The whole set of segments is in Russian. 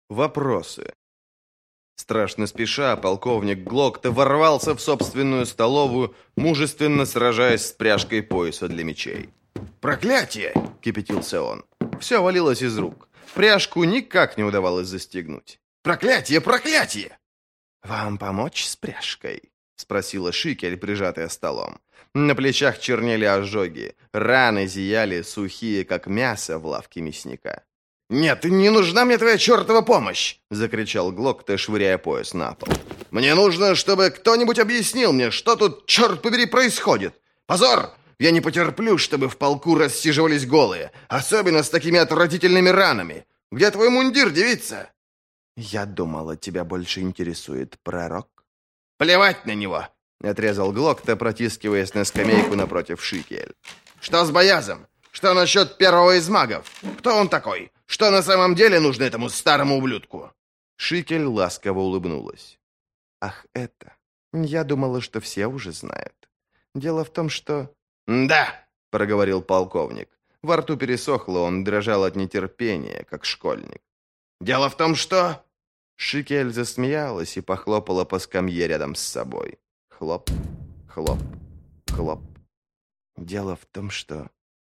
Вопросы. Страшно спеша, полковник Глокта ворвался в собственную столовую, мужественно сражаясь с пряжкой пояса для мечей. «Проклятие!» — кипятился он. Все валилось из рук. Пряжку никак не удавалось застегнуть. «Проклятие! Проклятие!» «Вам помочь с пряжкой?» — спросила Шикель, прижатая столом. На плечах чернели ожоги, раны зияли, сухие, как мясо в лавке мясника. «Нет, не нужна мне твоя чертова помощь!» — закричал Глокта, швыряя пояс на пол. «Мне нужно, чтобы кто-нибудь объяснил мне, что тут, черт побери, происходит! Позор! Я не потерплю, чтобы в полку рассиживались голые, особенно с такими отвратительными ранами! Где твой мундир, девица?» «Я думала, тебя больше интересует пророк». «Плевать на него!» — отрезал Глокта, протискиваясь на скамейку напротив Шикель. «Что с Боязом? Что насчет первого из магов? Кто он такой? Что на самом деле нужно этому старому ублюдку?» Шикель ласково улыбнулась. «Ах, это... Я думала, что все уже знают. Дело в том, что...» «Да!» — проговорил полковник. Во рту пересохло, он дрожал от нетерпения, как школьник. «Дело в том, что...» Шикель засмеялась и похлопала по скамье рядом с собой. Хлоп, хлоп, хлоп. «Дело в том, что...»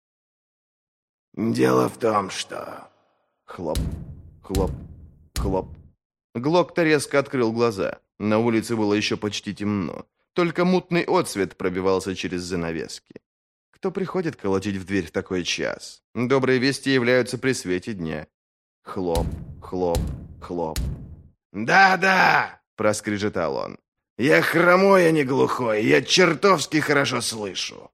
«Дело в том, что...» Хлоп, хлоп, хлоп. Глокта резко открыл глаза. На улице было еще почти темно. Только мутный отсвет пробивался через занавески. Кто приходит колотить в дверь в такой час? Добрые вести являются при свете дня. Хлоп, хлоп, хлоп. «Да-да!» — проскрежетал он. «Я хромой, а не глухой. Я чертовски хорошо слышу».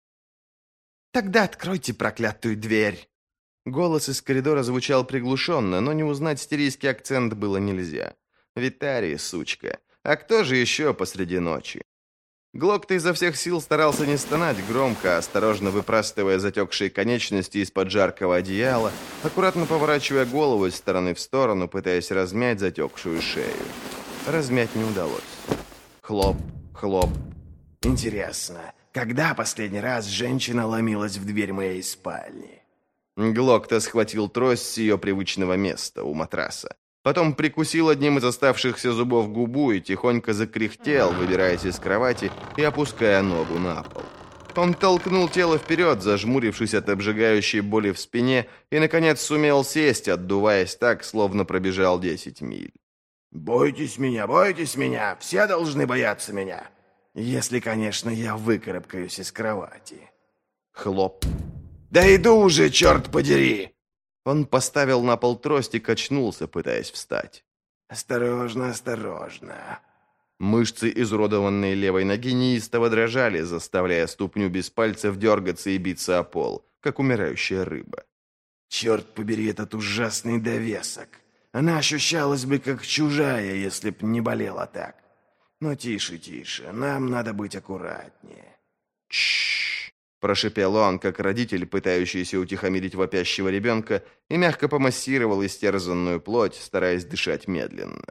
«Тогда откройте проклятую дверь!» Голос из коридора звучал приглушенно, но не узнать сирийский акцент было нельзя. Витарий, сучка. А кто же еще посреди ночи? Глокта изо всех сил старался не стонать громко, осторожно выпрастывая затекшие конечности из-под жаркого одеяла, аккуратно поворачивая голову из стороны в сторону, пытаясь размять затекшую шею. Размять не удалось. Хлоп, хлоп. «Интересно, когда последний раз женщина ломилась в дверь моей спальни?» Глокта схватил трость с ее привычного места, у матраса. Потом прикусил одним из оставшихся зубов губу и тихонько закряхтел, выбираясь из кровати и опуская ногу на пол. Он толкнул тело вперед, зажмурившись от обжигающей боли в спине, и, наконец, сумел сесть, отдуваясь так, словно пробежал 10 миль. бойтесь меня, все должны бояться меня. Если, конечно, я выкарабкаюсь из кровати». Хлоп. «Да иду уже, черт подери!» Он поставил на пол трость и качнулся, пытаясь встать. «Осторожно, осторожно». Мышцы изуродованной левой ноги неистово дрожали, заставляя ступню без пальцев дергаться и биться о пол, как умирающая рыба. «Черт побери этот ужасный довесок! Она ощущалась бы как чужая, если б не болела так. Но тише, тише, нам надо быть аккуратнее». «Тш-ш-ш!» Прошипел он, как родитель, пытающийся утихомирить вопящего ребенка, и мягко помассировал истерзанную плоть, стараясь дышать медленно.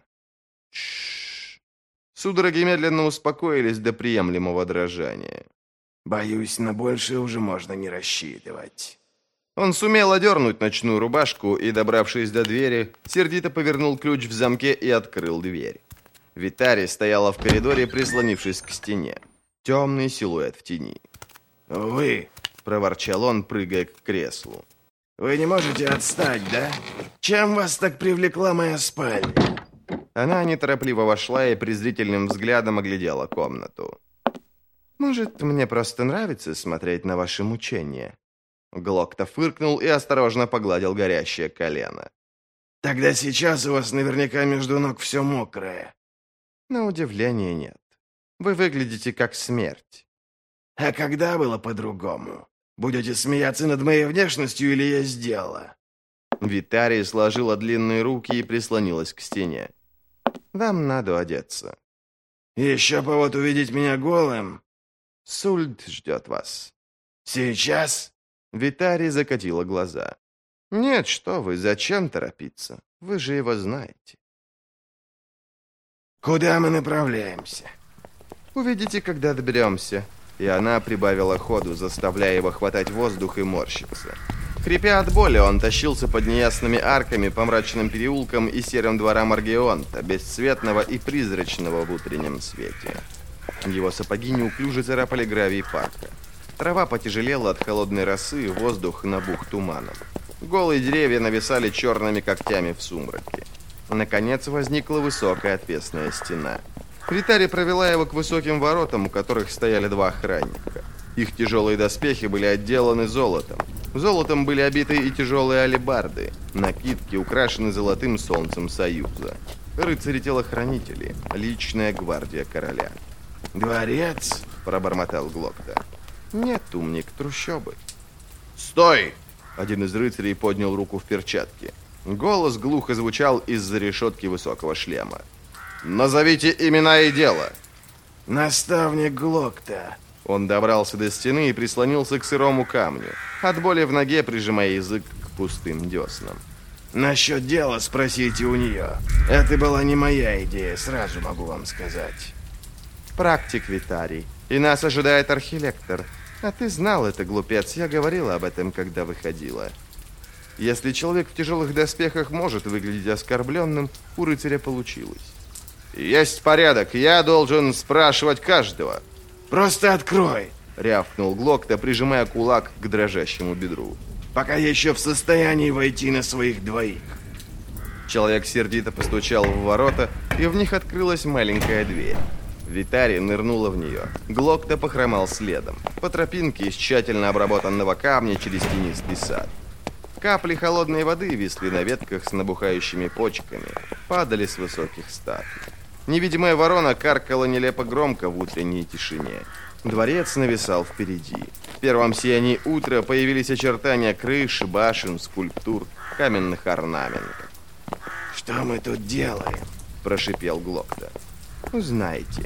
Тш. Судороги медленно успокоились до приемлемого дрожания. «Боюсь, на большее уже можно не рассчитывать». Он сумел одернуть ночную рубашку и, добравшись до двери, сердито повернул ключ в замке и открыл дверь. Витарий стояла в коридоре, прислонившись к стене. Темный силуэт в тени. «Вы!» — проворчал он, прыгая к креслу. «Вы не можете отстать, да? Чем вас так привлекла моя спальня?» Она неторопливо вошла и презрительным взглядом оглядела комнату. «Может, мне просто нравится смотреть на ваши мучения?» Глокта фыркнул и осторожно погладил горящее колено. «Тогда сейчас у вас наверняка между ног все мокрое». «На удивление нет. Вы выглядите как смерть». «А когда было по-другому? Будете смеяться над моей внешностью или я сделала?» Витарий сложила длинные руки и прислонилась к стене. «Вам надо одеться». «Еще повод увидеть меня голым?» «Сульд ждет вас». «Сейчас?» Витарий закатила глаза. «Нет, что вы, зачем торопиться? Вы же его знаете». «Куда мы направляемся?» «Увидите, когда доберемся». И она прибавила ходу, заставляя его хватать воздух и морщиться. Хрипя от боли, он тащился под неясными арками по мрачным переулкам и серым дворам Аргионта, бесцветного и призрачного в утреннем свете. Его сапоги неуклюже царапали гравий парка. Трава потяжелела от холодной росы, воздух набух туманом. Голые деревья нависали черными когтями в сумраке. Наконец возникла высокая отвесная стена. Витари провела его к высоким воротам, у которых стояли два охранника. Их тяжелые доспехи были отделаны золотом. Золотом были обиты и тяжелые алебарды. Накидки украшены золотым солнцем Союза. Рыцари-телохранители, личная гвардия короля. «Дворец?» – пробормотал Глокта. «Нет, умник, трущобы». «Стой!» – один из рыцарей поднял руку в перчатке. Голос глухо звучал из-за решетки высокого шлема. «Назовите имена и дело!» «Наставник Глокта». Он добрался до стены и прислонился к сырому камню, от боли в ноге прижимая язык к пустым деснам. «Насчет дела спросите у нее. Это была не моя идея, сразу могу вам сказать». «Практик, Витарий, и нас ожидает архилектор. А ты знал это, глупец, я говорила об этом, когда выходила. Если человек в тяжелых доспехах может выглядеть оскорбленным, у рыцаря получилось». «Есть порядок, я должен спрашивать каждого». «Просто открой!» — рявкнул Глокта, прижимая кулак к дрожащему бедру. «Пока я еще в состоянии войти на своих двоих». Человек сердито постучал в ворота, и в них открылась маленькая дверь. Витари нырнула в нее. Глокта похромал следом, по тропинке из тщательно обработанного камня через тенистый сад. Капли холодной воды висли на ветках с набухающими почками, падали с высоких статуй. Невидимая ворона каркала нелепо громко в утренней тишине. Дворец нависал впереди. В первом сиянии утра появились очертания крыш, башен, скульптур, каменных орнаментов. «Что мы тут делаем?» – прошипел Глокта. «Узнаете».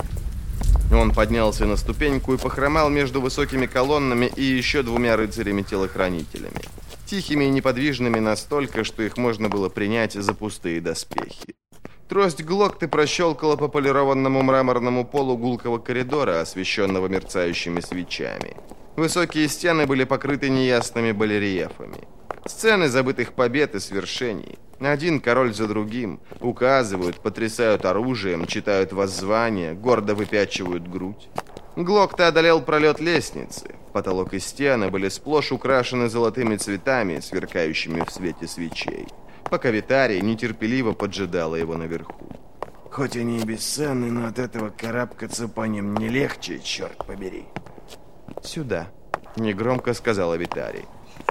Он поднялся на ступеньку и похромал между высокими колоннами и еще двумя рыцарями-телохранителями. Тихими и неподвижными настолько, что их можно было принять за пустые доспехи. Трость Глокты прощелкала по полированному мраморному полу гулкого коридора, освещенного мерцающими свечами. Высокие стены были покрыты неясными барельефами. Сцены забытых побед и свершений. Один король за другим указывают, потрясают оружием, читают воззвания, гордо выпячивают грудь. Глокта одолел пролет лестницы. Потолок и стены были сплошь украшены золотыми цветами, сверкающими в свете свечей, пока Витарий нетерпеливо поджидала его наверху. «Хоть они и бесценны, но от этого карабкаться по ним не легче, черт побери». «Сюда», — негромко сказала Витарий.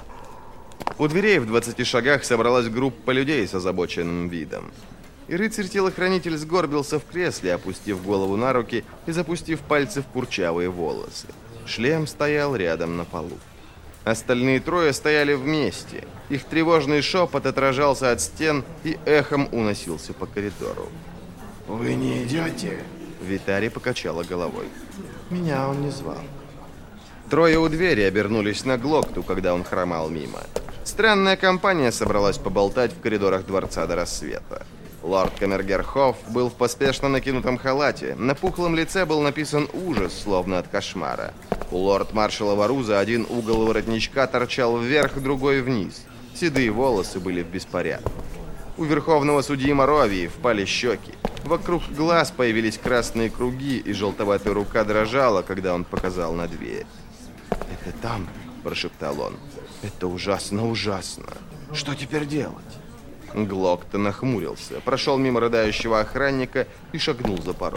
У дверей в 20 шагах собралась группа людей с озабоченным видом. И рыцарь-телохранитель сгорбился в кресле, опустив голову на руки и запустив пальцы в курчавые волосы. Шлем стоял рядом на полу. Остальные трое стояли вместе. Их тревожный шепот отражался от стен и эхом уносился по коридору. «Вы не идете?» Витари покачала головой. «Меня он не звал». Трое у двери обернулись на Глокту, когда он хромал мимо. Странная компания собралась поболтать в коридорах дворца до рассвета. Лорд Камергер-Хофф был в поспешно накинутом халате. На пухлом лице был написан ужас, словно от кошмара. У лорд-маршала Варуза один угол воротничка торчал вверх, другой вниз. Седые волосы были в беспорядке. У верховного судьи Моровии впали щеки. Вокруг глаз появились красные круги, и желтоватая рука дрожала, когда он показал на дверь. «Это там», – прошептал он. «Это ужасно, ужасно. Что теперь делать?» Глокта нахмурился, прошел мимо рыдающего охранника и шагнул за порог.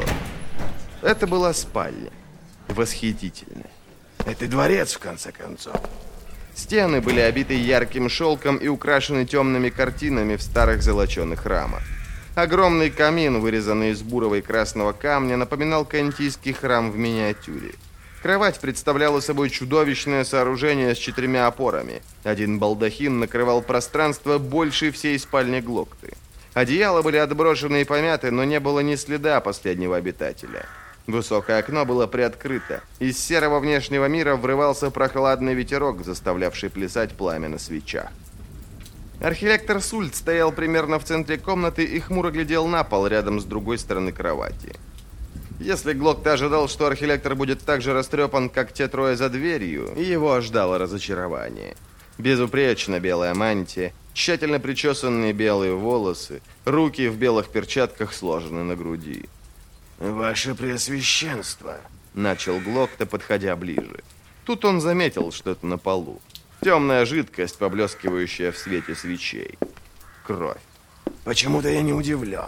Это была спальня. Восхитительная. «Это дворец, в конце концов». Стены были обиты ярким шелком и украшены темными картинами в старых золоченых рамах. Огромный камин, вырезанный из бурого и красного камня, напоминал кантийский храм в миниатюре. Кровать представляла собой чудовищное сооружение с 4 опорами. Один балдахин накрывал пространство больше всей спальни Глокты. Одеяла были отброшены и помяты, но не было ни следа последнего обитателя. Высокое окно было приоткрыто. Из серого внешнего мира врывался прохладный ветерок, заставлявший плясать пламя на свечах. Архилектор Сульт стоял примерно в центре комнаты и хмуро глядел на пол рядом с другой стороны кровати. Если Глокта ожидал, что архилектор будет так же растрепан, как те трое за дверью, его ждало разочарование. Безупречно белая мантия, тщательно причесанные белые волосы, руки в белых перчатках сложены на груди. «Ваше Преосвященство», — начал Глокта, подходя ближе. Тут он заметил что-то на полу. Темная жидкость, поблескивающая в свете свечей. Кровь. «Почему-то я не удивлен».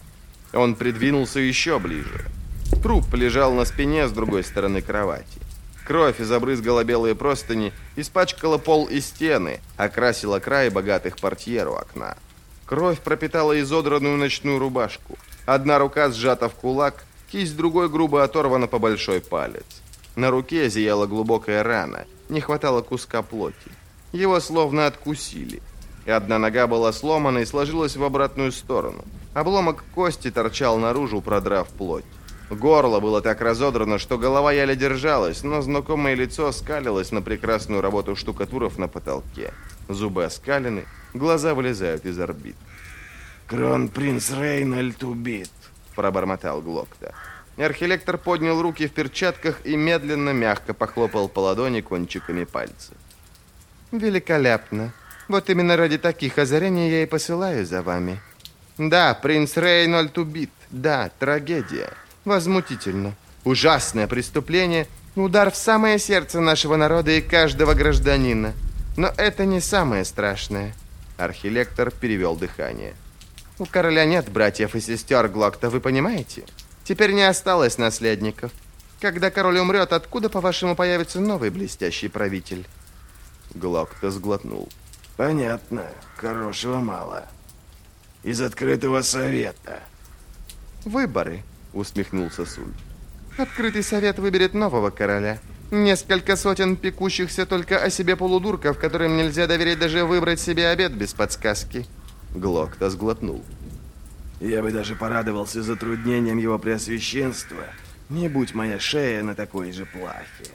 Он придвинулся еще ближе. Труп лежал на спине с другой стороны кровати. Кровь забрызгала белые простыни, испачкала пол и стены, окрасила край богатых портьер у окна. Кровь пропитала изодранную ночную рубашку. Одна рука сжата в кулак, кисть другой грубо оторвана по большой палец. На руке зияла глубокая рана, не хватало куска плоти. Его словно откусили. И одна нога была сломана и сложилась в обратную сторону. Обломок кости торчал наружу, продрав плоть. Горло было так разодрано, что голова еле держалась, но знакомое лицо скалилось на прекрасную работу штукатуров на потолке. Зубы оскалены, глаза вылезают из орбит. «Кронпринц Рейнольд убит», — пробормотал Глокта. Архилектор поднял руки в перчатках и медленно, мягко похлопал по ладони кончиками пальцев. «Великолепно. Вот именно ради таких озарений я и посылаю за вами. Да, принц Рейнольд убит. Да, трагедия. Возмутительно. Ужасное преступление. Удар в самое сердце нашего народа и каждого гражданина. Но это не самое страшное». Архилектор перевел дыхание. «У короля нет братьев и сестер, Глокта, вы понимаете? Теперь не осталось наследников. Когда король умрет, откуда, по-вашему, появится новый блестящий правитель?» Глокта сглотнул. «Понятно. Хорошего мало. Из открытого совета». «Выборы», — усмехнулся Суль. «Открытый совет выберет нового короля. Несколько сотен пекущихся только о себе полудурков, которым нельзя доверить даже выбрать себе обед без подсказки». Глокта сглотнул. «Я бы даже порадовался затруднением его преосвященства, не будь моя шея на такой же плахе.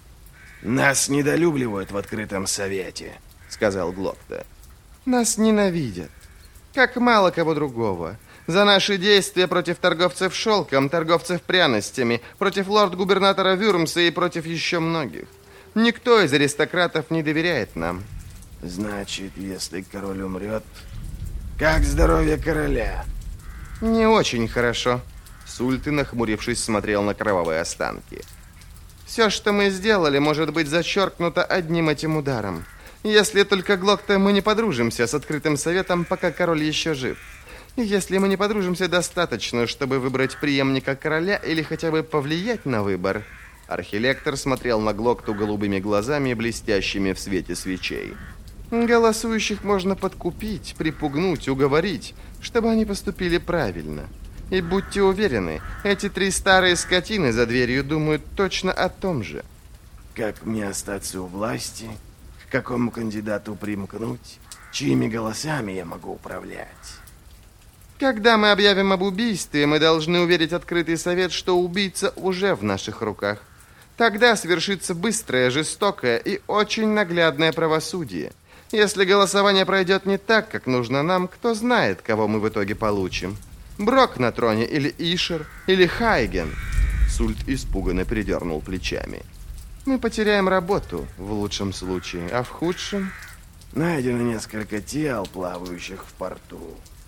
Нас недолюбливают в открытом совете», — сказал Глокта. «Нас ненавидят. Как мало кого другого. За наши действия против торговцев шелком, торговцев пряностями, против лорд-губернатора Вюрмса и против еще многих. Никто из аристократов не доверяет нам». «Значит, если король умрет, как здоровье короля?» «Не очень хорошо». Сульты, нахмурившись, смотрел на кровавые останки. «Все, что мы сделали, может быть зачеркнуто одним этим ударом. Если только, Глокта, мы не подружимся с открытым советом, пока король еще жив. И если мы не подружимся достаточно, чтобы выбрать преемника короля или хотя бы повлиять на выбор». Архилектор смотрел на Глокту голубыми глазами, блестящими в свете свечей. «Голосующих можно подкупить, припугнуть, уговорить, чтобы они поступили правильно. И будьте уверены, эти 3 старые скотины за дверью думают точно о том же». «Как мне остаться у власти? К какому кандидату примкнуть? Чьими голосами я могу управлять?» «Когда мы объявим об убийстве, мы должны уверить открытый совет, что убийца уже в наших руках. Тогда свершится быстрое, жестокое и очень наглядное правосудие. Если голосование пройдет не так, как нужно нам, кто знает, кого мы в итоге получим. Брок на троне или Ишер, или Хайген». Сульт испуганно передернул плечами. «Мы потеряем работу, в лучшем случае, а в худшем...» «Найдено несколько тел, плавающих в порту».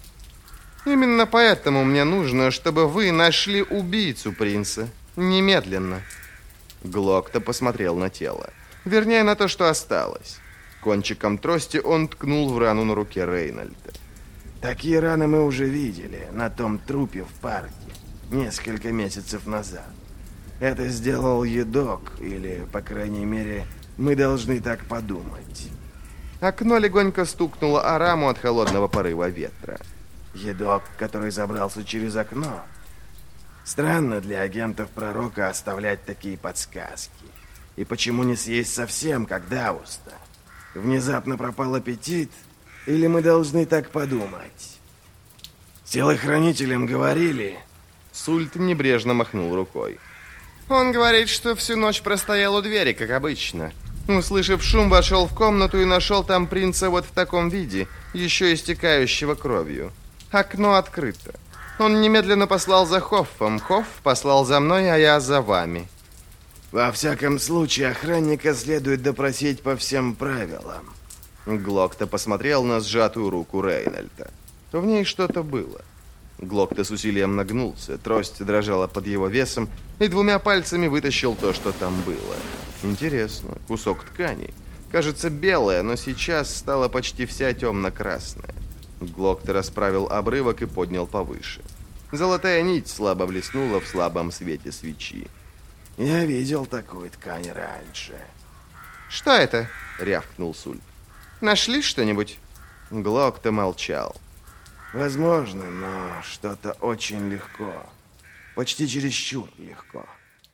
«Именно поэтому мне нужно, чтобы вы нашли убийцу принца. Немедленно». Глокта посмотрел на тело. Вернее, на то, что осталось. Кончиком трости он ткнул в рану на руке Рейнольда. «Такие раны мы уже видели на том трупе в парке несколько месяцев назад. Это сделал едок, или, по крайней мере, мы должны так подумать». Окно легонько стукнуло о раму от холодного порыва ветра. «Едок, который забрался через окно. Странно для агентов пророка оставлять такие подсказки. И почему не съесть совсем, как Дауста? Внезапно пропал аппетит? Или мы должны так подумать? Телохранителям говорили...» Сульт небрежно махнул рукой. «Он говорит, что всю ночь простоял у двери, как обычно. Услышав шум, вошел в комнату и нашел там принца вот в таком виде, еще истекающего кровью. Окно открыто. Он немедленно послал за Хоффом. Хофф послал за мной, а я за вами». «Во всяком случае, охранника следует допросить по всем правилам. Глокта посмотрел на сжатую руку Рейнольда. В ней что-то было. Глокта с усилием нагнулся, трость дрожала под его весом, и двумя пальцами вытащил то, что там было. Интересно, кусок ткани. Кажется, белая, но сейчас стала почти вся темно-красная. Глокта расправил обрывок и поднял повыше. Золотая нить слабо блеснула в слабом свете свечи. «Я видел такую ткань раньше». «Что это?» — рявкнул Суль. «Нашли что-нибудь?» Глокта молчал. «Возможно, но что-то очень легко. Почти чересчур легко».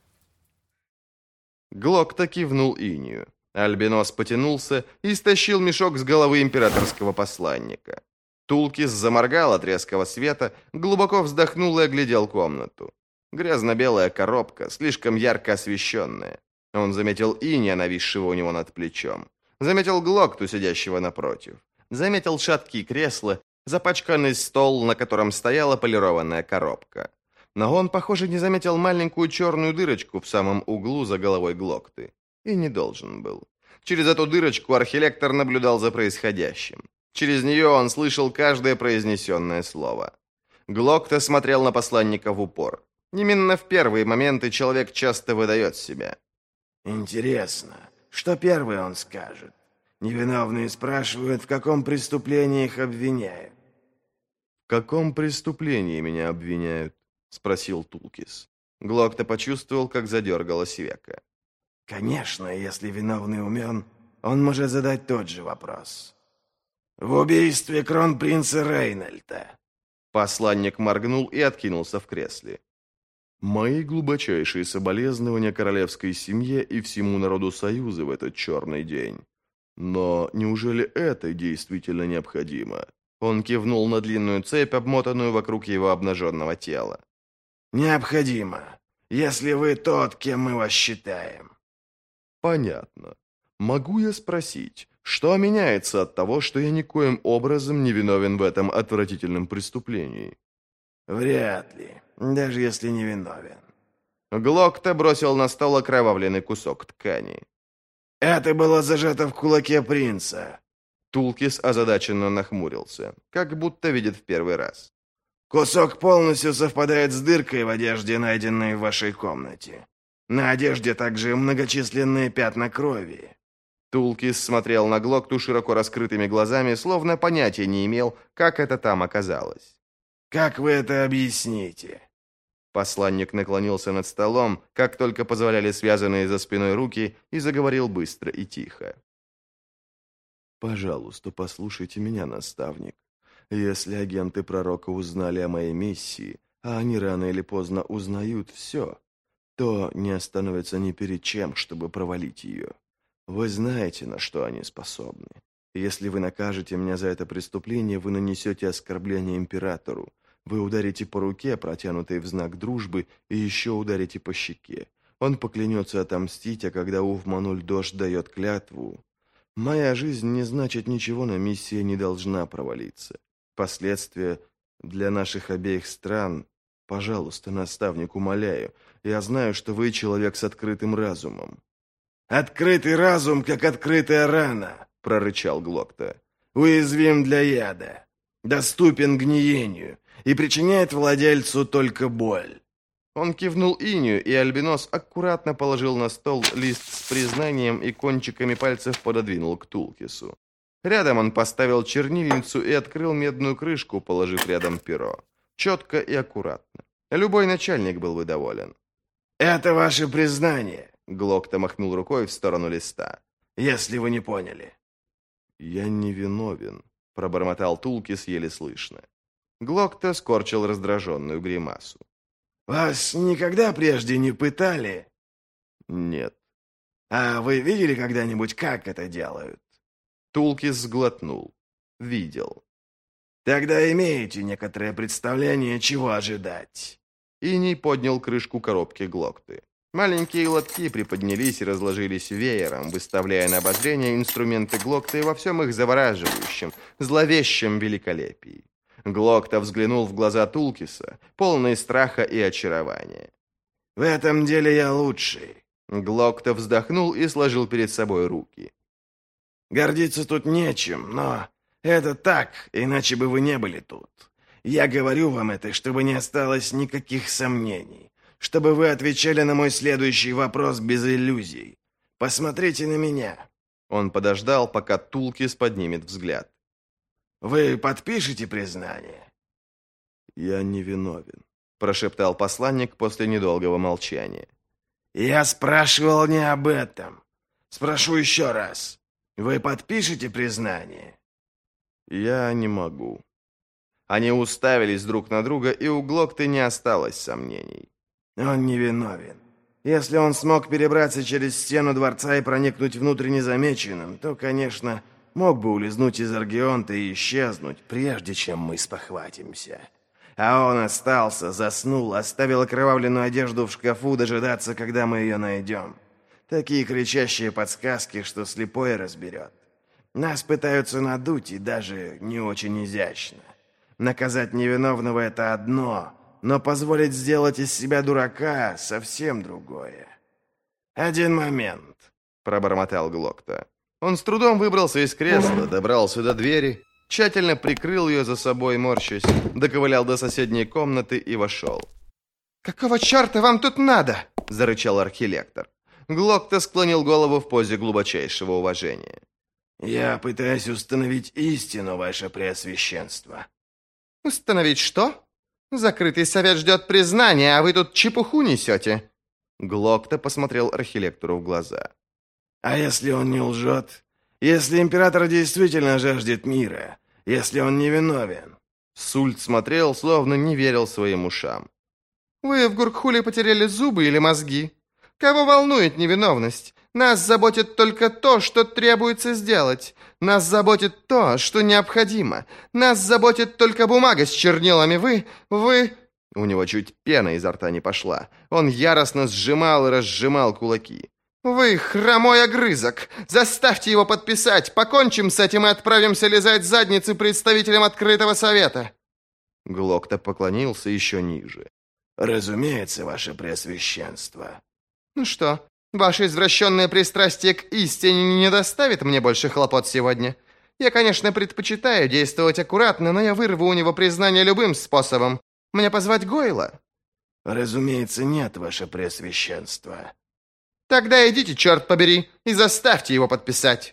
Глокта кивнул Инию. Альбинос потянулся и стащил мешок с головы императорского посланника. Тулкис заморгал от резкого света, глубоко вздохнул и оглядел комнату. Грязно-белая коробка, слишком ярко освещенная. Он заметил Иния, нависшего у него над плечом. Заметил Глокту, сидящего напротив. Заметил шаткие кресла, запачканный стол, на котором стояла полированная коробка. Но он, похоже, не заметил маленькую черную дырочку в самом углу за головой Глокты. И не должен был. Через эту дырочку архилектор наблюдал за происходящим. Через нее он слышал каждое произнесенное слово. Глокта смотрел на посланника в упор. Именно в первые моменты человек часто выдает себя. «Интересно, что первый он скажет? Невиновные спрашивают, в каком преступлении их обвиняют». «В каком преступлении меня обвиняют?» — спросил Тулкис. Глокта почувствовал, как задергалась века. «Конечно, если виновный умен, он может задать тот же вопрос. В убийстве кронпринца Рейнольда». Посланник моргнул и откинулся в кресле. «Мои глубочайшие соболезнования королевской семье и всему народу Союза в этот черный день. Но неужели это действительно необходимо?» Он кивнул на длинную цепь, обмотанную вокруг его обнаженного тела. «Необходимо, если вы тот, кем мы вас считаем». «Понятно. Могу я спросить, что меняется от того, что я никоим образом не виновен в этом отвратительном преступлении?» «Вряд ли, даже если не виновен». Глокта бросил на стол окровавленный кусок ткани. «Это было зажато в кулаке принца». Тулкис озадаченно нахмурился, как будто видит в первый раз. «Кусок полностью совпадает с дыркой в одежде, найденной в вашей комнате. На одежде также многочисленные пятна крови». Тулкис смотрел на Глокту широко раскрытыми глазами, словно понятия не имел, как это там оказалось. «Как вы это объясните?» Посланник наклонился над столом, как только позволяли связанные за спиной руки, и заговорил быстро и тихо. «Пожалуйста, послушайте меня, наставник. Если агенты пророка узнали о моей миссии, а они рано или поздно узнают все, то не остановятся ни перед чем, чтобы провалить ее. Вы знаете, на что они способны. Если вы накажете меня за это преступление, вы нанесете оскорбление императору. Вы ударите по руке, протянутой в знак дружбы, и еще ударите по щеке. Он поклянется отомстить, а когда Увмануль-Дождь дает клятву... Моя жизнь не значит ничего, но миссия не должна провалиться. Последствия для наших обеих стран... Пожалуйста, наставник, умоляю. Я знаю, что вы человек с открытым разумом». «Открытый разум, как открытая рана», — прорычал Глокта. «Уязвим для яда, доступен гниению и причиняет владельцу только боль». Он кивнул Инию, и Альбинос аккуратно положил на стол лист с признанием и кончиками пальцев пододвинул к Тулкису. Рядом он поставил чернильницу и открыл медную крышку, положив рядом перо. Четко и аккуратно. Любой начальник был бы доволен. «Это ваше признание», — Глокта махнул рукой в сторону листа. «Если вы не поняли». «Я не виновен», — пробормотал Тулкис еле слышно. Глокта скорчил раздраженную гримасу. «Вас никогда прежде не пытали?» «Нет». «А вы видели когда-нибудь, как это делают?» Тулкис сглотнул. «Видел». «Тогда имеете некоторое представление, чего ожидать». Иний поднял крышку коробки Глокты. Маленькие лотки приподнялись и разложились веером, выставляя на обозрение инструменты Глокты во всем их завораживающем, зловещем великолепии. Глокта взглянул в глаза Тулкиса, полные страха и очарования. «В этом деле я лучший». Глокта вздохнул и сложил перед собой руки. Гордиться тут нечем, но это так, иначе бы вы не были тут. Я говорю вам это, чтобы не осталось никаких сомнений, чтобы вы отвечали на мой следующий вопрос без иллюзий. Посмотрите на меня». Он подождал, пока Тулкис поднимет взгляд. «Вы подпишете признание?» «Я не виновен», — прошептал посланник после недолгого молчания. «Я спрашивал не об этом. Спрошу еще раз. Вы подпишете признание?» «Я не могу». Они уставились друг на друга, и у Глокты не осталось сомнений. «Он не виновен. Если он смог перебраться через стену дворца и проникнуть внутрь незамеченным, то, конечно, мог бы улизнуть из Аргионта и исчезнуть, прежде чем мы спохватимся. А он остался, заснул, оставил окровавленную одежду в шкафу дожидаться, когда мы ее найдем. Такие кричащие подсказки, что слепой разберет. Нас пытаются надуть, и даже не очень изящно. Наказать невиновного — это одно, но позволить сделать из себя дурака — совсем другое. «Один момент», — пробормотал Глокта. Он с трудом выбрался из кресла, добрался до двери, тщательно прикрыл ее за собой, морщась, доковылял до соседней комнаты и вошел. «Какого черта вам тут надо?» — зарычал архилектор. Глокта склонил голову в позе глубочайшего уважения. «Я пытаюсь установить истину, ваше преосвященство». «Установить что? Закрытый совет ждет признания, а вы тут чепуху несете». Глокта посмотрел архилектору в глаза. «А если он не лжет? Если император действительно жаждет мира? Если он невиновен?» Сульт смотрел, словно не верил своим ушам. «Вы в Гуркхуле потеряли зубы или мозги? Кого волнует невиновность? Нас заботит только то, что требуется сделать. Нас заботит то, что необходимо. Нас заботит только бумага с чернилами. Вы...» У него чуть пена изо рта не пошла. Он яростно сжимал и разжимал кулаки. «Вы хромой огрызок! Заставьте его подписать! Покончим с этим и отправимся лизать задницы представителям открытого совета!» Глокта поклонился еще ниже. «Разумеется, ваше преосвященство». «Ну что, ваше извращенное пристрастие к истине не доставит мне больше хлопот сегодня? Я, конечно, предпочитаю действовать аккуратно, но я вырву у него признание любым способом. Мне позвать Гойла?» «Разумеется, нет, ваше преосвященство». «Тогда идите, черт побери, и заставьте его подписать!»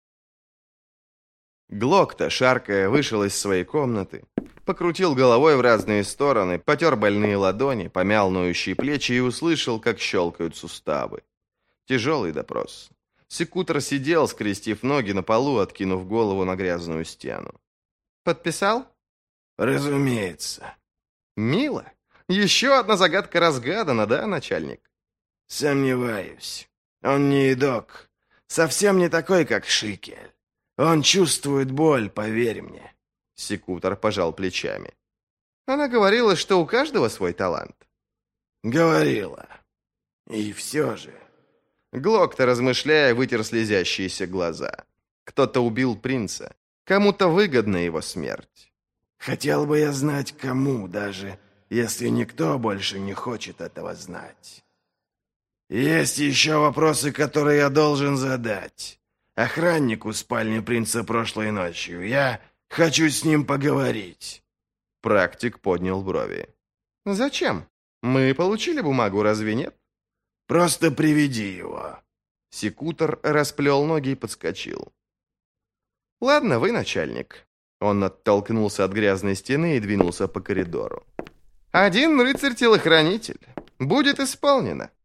Глокта, шаркая, вышел из своей комнаты, покрутил головой в разные стороны, потер больные ладони, помял ноющие плечи и услышал, как щелкают суставы. Тяжелый допрос. Секутор сидел, скрестив ноги на полу, откинув голову на грязную стену. «Подписал?» «Разумеется». «Мило. Еще одна загадка разгадана, да, начальник?» «Сомневаюсь. Он не идок. Совсем не такой, как Шикель. Он чувствует боль, поверь мне». Секутор пожал плечами. «Она говорила, что у каждого свой талант». «Говорила. И все же...» Глокта, размышляя, вытер слезящиеся глаза. Кто-то убил принца. Кому-то выгодна его смерть. «Хотел бы я знать, кому, даже если никто больше не хочет этого знать. Есть еще вопросы, которые я должен задать. Охраннику спальни принца прошлой ночью. Я хочу с ним поговорить». Практик поднял брови. «Зачем? Мы получили бумагу, разве нет?» «Просто приведи его». Секутор расплел ноги и подскочил. «Ладно, вы начальник». Он оттолкнулся от грязной стены и двинулся по коридору. «Один рыцарь-телохранитель. Будет исполнено».